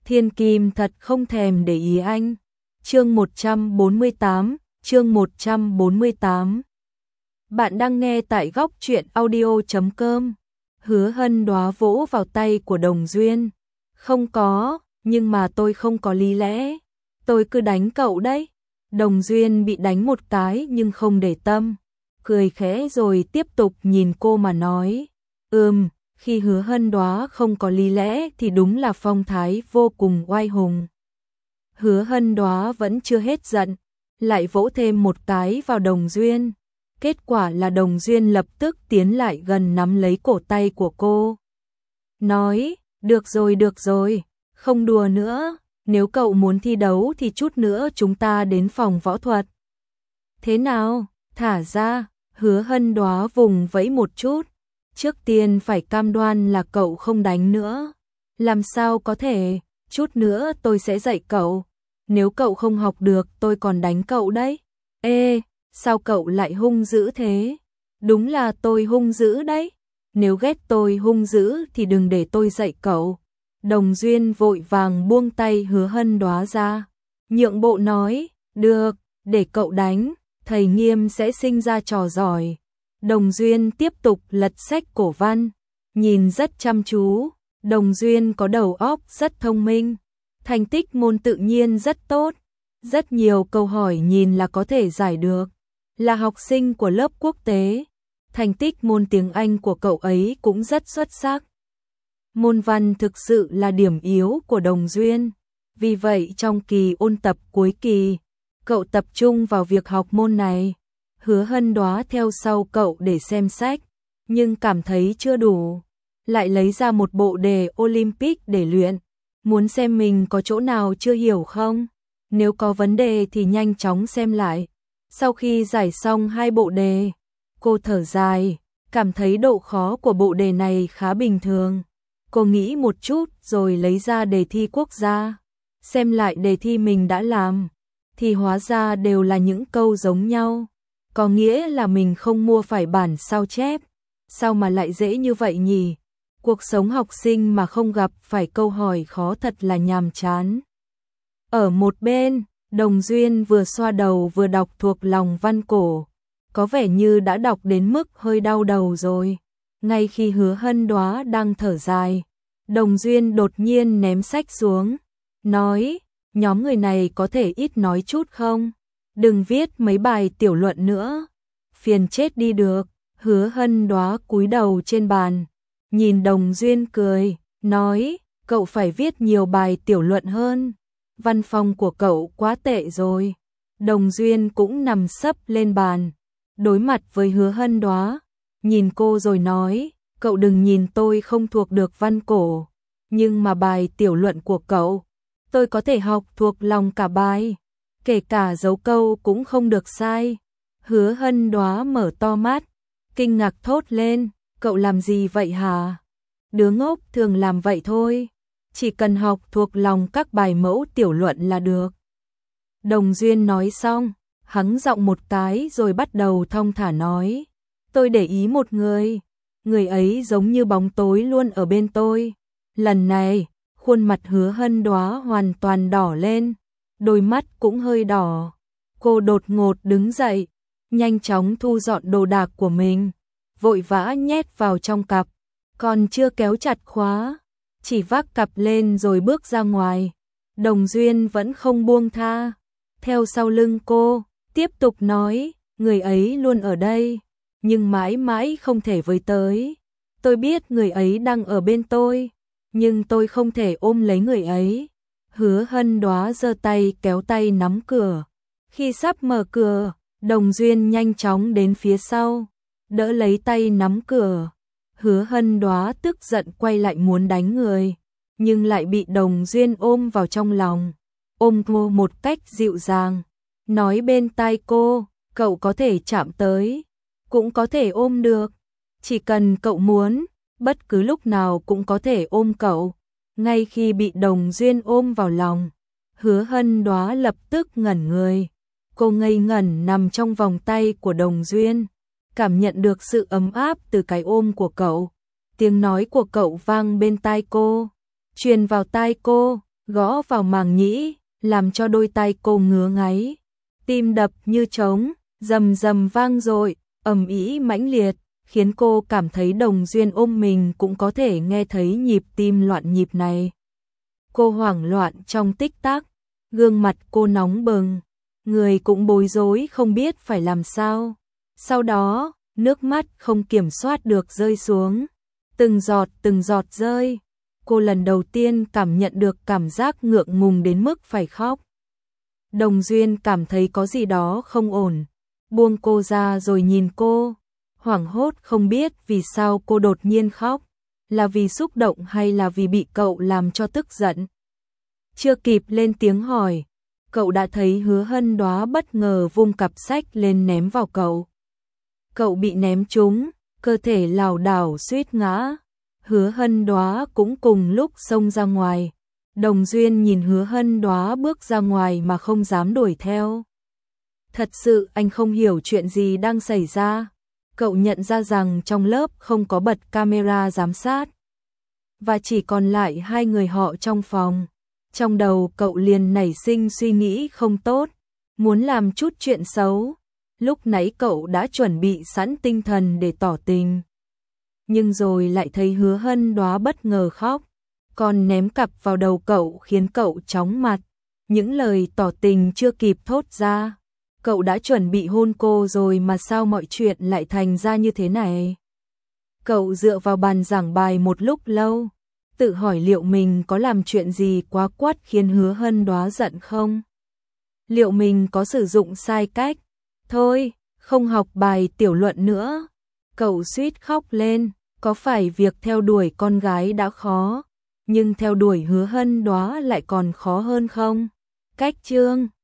Thiên Kim thật không thèm để ý anh. Chương 148. Bạn đang nghe tại góc truyện audio.com. Hứa Hân Đóa vỗ vào tay của Đồng Duyên. Không có, nhưng mà tôi không có lý lẽ. Tôi cứ đánh cậu đấy. Đồng Duyên bị đánh một cái nhưng không để tâm. Cười khẽ rồi tiếp tục nhìn cô mà nói. Khi Hứa Hân Đóa không có lý lẽ thì đúng là phong thái vô cùng oai hùng. Hứa Hân Đóa vẫn chưa hết giận, lại vỗ thêm một cái vào Đồng Duyên. Kết quả là Đồng Duyên lập tức tiến lại gần nắm lấy cổ tay của cô. Nói, được rồi, không đùa nữa, nếu cậu muốn thi đấu thì chút nữa chúng ta đến phòng võ thuật. Thế nào, thả ra, Hứa Hân Đóa vùng vẫy một chút. Trước tiên phải cam đoan là cậu không đánh nữa. Làm sao có thể, chút nữa tôi sẽ dạy cậu. Nếu cậu không học được tôi còn đánh cậu đấy. Ê, sao cậu lại hung dữ thế? Đúng là tôi hung dữ đấy. Nếu ghét tôi hung dữ thì đừng để tôi dạy cậu. Đồng Duyên vội vàng buông tay Hứa Hân Đóa ra. Nhượng bộ nói, được, để cậu đánh, thầy Nghiêm sẽ sinh ra trò giỏi. Đồng Duyên tiếp tục lật sách cổ văn, nhìn rất chăm chú. Đồng Duyên có đầu óc rất thông minh, thành tích môn tự nhiên rất tốt, rất nhiều câu hỏi nhìn là có thể giải được. Là học sinh của lớp quốc tế, thành tích môn tiếng Anh của cậu ấy cũng rất xuất sắc. Môn văn thực sự là điểm yếu của Đồng Duyên, vì vậy trong kỳ ôn tập cuối kỳ, cậu tập trung vào việc học môn này. Hứa Hân Đóa theo sau cậu để xem sách, nhưng cảm thấy chưa đủ, lại lấy ra một bộ đề Olympic để luyện, muốn xem mình có chỗ nào chưa hiểu không, nếu có vấn đề thì nhanh chóng xem lại. Sau khi giải xong hai bộ đề, cô thở dài, cảm thấy độ khó của bộ đề này khá bình thường. Cô nghĩ một chút rồi lấy ra đề thi quốc gia, xem lại đề thi mình đã làm, thì hóa ra đều là những câu giống nhau. Có nghĩa là mình không mua phải bản sao chép. Sao mà lại dễ như vậy nhỉ? Cuộc sống học sinh mà không gặp phải câu hỏi khó thật là nhàm chán. Ở một bên, Đồng Duyên vừa xoa đầu vừa đọc thuộc lòng văn cổ. Có vẻ như đã đọc đến mức hơi đau đầu rồi. Ngay khi Hứa Hân Đóa đang thở dài, Đồng Duyên đột nhiên ném sách xuống. Nói, nhóm người này có thể ít nói chút không? Đừng viết mấy bài tiểu luận nữa, phiền chết đi được. Hứa Hân Đóa cúi đầu trên bàn, nhìn Đồng Duyên cười, nói, cậu phải viết nhiều bài tiểu luận hơn, văn phong của cậu quá tệ rồi. Đồng Duyên cũng nằm sấp lên bàn, đối mặt với Hứa Hân Đóa, nhìn cô rồi nói, cậu đừng nhìn tôi không thuộc được văn cổ, nhưng mà bài tiểu luận của cậu, tôi có thể học thuộc lòng cả bài. Kể cả dấu câu cũng không được sai. Hứa Hân Đóa mở to mắt, kinh ngạc thốt lên, cậu làm gì vậy hả? Đứa ngốc thường làm vậy thôi, chỉ cần học thuộc lòng các bài mẫu tiểu luận là được. Đồng Duyên nói xong, hắng giọng một cái rồi bắt đầu thong thả nói, tôi để ý một người, người ấy giống như bóng tối luôn ở bên tôi. Lần này, khuôn mặt Hứa Hân Đóa hoàn toàn đỏ lên, đôi mắt cũng hơi đỏ. Cô đột ngột đứng dậy, nhanh chóng thu dọn đồ đạc của mình, vội vã nhét vào trong cặp, còn chưa kéo chặt khóa, chỉ vác cặp lên rồi bước ra ngoài. Đồng Duyên vẫn không buông tha, theo sau lưng cô, tiếp tục nói, người ấy luôn ở đây, nhưng mãi mãi không thể với tới. Tôi biết người ấy đang ở bên tôi, nhưng tôi không thể ôm lấy người ấy. Hứa Hân Đóa giơ tay kéo tay nắm cửa. Khi sắp mở cửa, Đồng Duyên nhanh chóng đến phía sau, đỡ lấy tay nắm cửa. Hứa Hân Đóa tức giận quay lại muốn đánh người, nhưng lại bị Đồng Duyên ôm vào trong lòng, ôm cô một cách dịu dàng, nói bên tai cô, cậu có thể chạm tới, cũng có thể ôm được, chỉ cần cậu muốn, bất cứ lúc nào cũng có thể ôm cậu. Ngay khi bị Đồng Duyên ôm vào lòng, Hứa Hân Đóa lập tức ngẩn người. Cô ngây ngẩn nằm trong vòng tay của Đồng Duyên, cảm nhận được sự ấm áp từ cái ôm của cậu. Tiếng nói của cậu vang bên tai cô, truyền vào tai cô, gõ vào màng nhĩ, làm cho đôi tay cô ngứa ngáy. Tim đập như trống, rầm rầm vang dội, ầm ĩ mãnh liệt, khiến cô cảm thấy Đồng Duyên ôm mình cũng có thể nghe thấy nhịp tim loạn nhịp này. Cô hoảng loạn trong tích tắc, gương mặt cô nóng bừng, người cũng bối rối không biết phải làm sao. Sau đó, nước mắt không kiểm soát được rơi xuống, từng giọt rơi. Cô lần đầu tiên cảm nhận được cảm giác ngượng ngùng đến mức phải khóc. Đồng Duyên cảm thấy có gì đó không ổn, buông cô ra rồi nhìn cô, hoảng hốt không biết vì sao cô đột nhiên khóc, là vì xúc động hay là vì bị cậu làm cho tức giận. Chưa kịp lên tiếng hỏi, cậu đã thấy Hứa Hân Đóa bất ngờ vung cặp sách lên ném vào cậu. Cậu bị ném trúng, cơ thể lảo đảo suýt ngã. Hứa Hân Đóa cũng cùng lúc xông ra ngoài. Đồng Duyên nhìn Hứa Hân Đóa bước ra ngoài mà không dám đuổi theo. Thật sự anh không hiểu chuyện gì đang xảy ra. Cậu nhận ra rằng trong lớp không có bật camera giám sát, và chỉ còn lại hai người họ trong phòng. Trong đầu cậu liền nảy sinh suy nghĩ không tốt, muốn làm chút chuyện xấu. Lúc nãy cậu đã chuẩn bị sẵn tinh thần để tỏ tình, nhưng rồi lại thấy Hứa Hân Đóa bất ngờ khóc, còn ném cặp vào đầu cậu khiến cậu chóng mặt. Những lời tỏ tình chưa kịp thốt ra, cậu đã chuẩn bị hôn cô rồi mà sao mọi chuyện lại thành ra như thế này. Cậu dựa vào bàn giảng bài một lúc lâu, tự hỏi liệu mình có làm chuyện gì quá quắt khiến Hứa Hân Đóa giận không? Liệu mình có sử dụng sai cách? Thôi, không học bài tiểu luận nữa. Cậu suýt khóc lên, có phải việc theo đuổi con gái đã khó, nhưng theo đuổi Hứa Hân Đóa lại còn khó hơn không? Cách chương